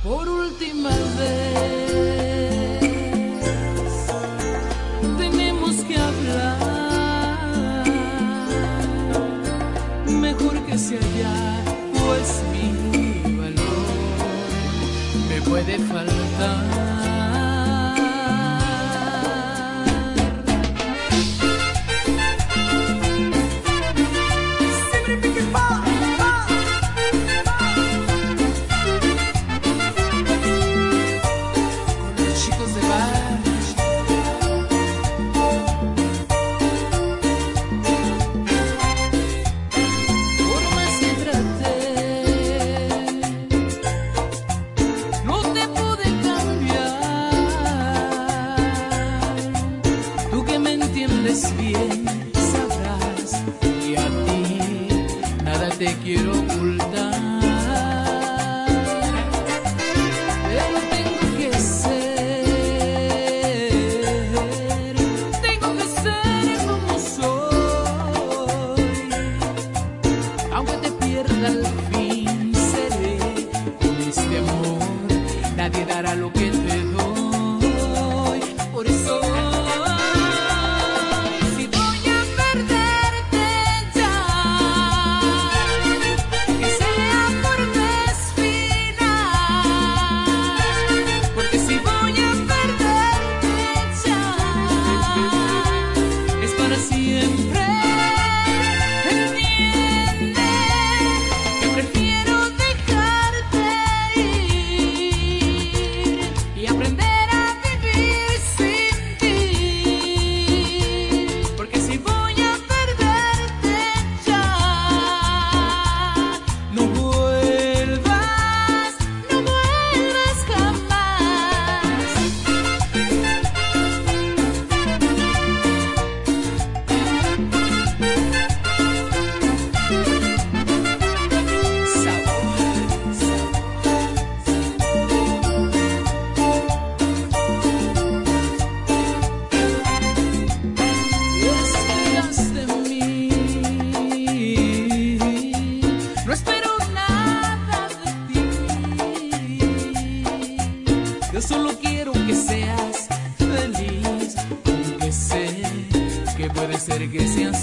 Por última vez tenemos que hablar, mejor que sea ya, pues mi valor me puede faltar. Bien sabrás que a ti nada te quiero ocultar, pero tengo que ser como soy. Aunque te pierda al fin, seré con este amor, nadie dará lo que te doy, por eso yo solo quiero que seas feliz, aunque sé que puede ser que seas